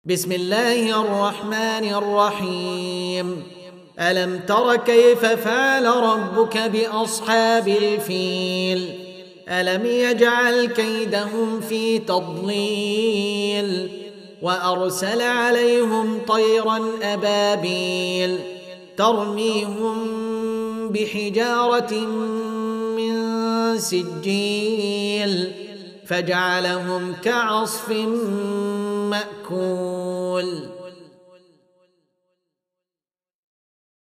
بسم الله الرحمن الرحيم. ألم تر كيف فعل ربك بأصحاب الفيل؟ ألم يجعل كيدهم في تضليل وأرسل عليهم طيرا أبابيل ترميهم بحجارة من سجيل فجعلهم كعصف مأكول.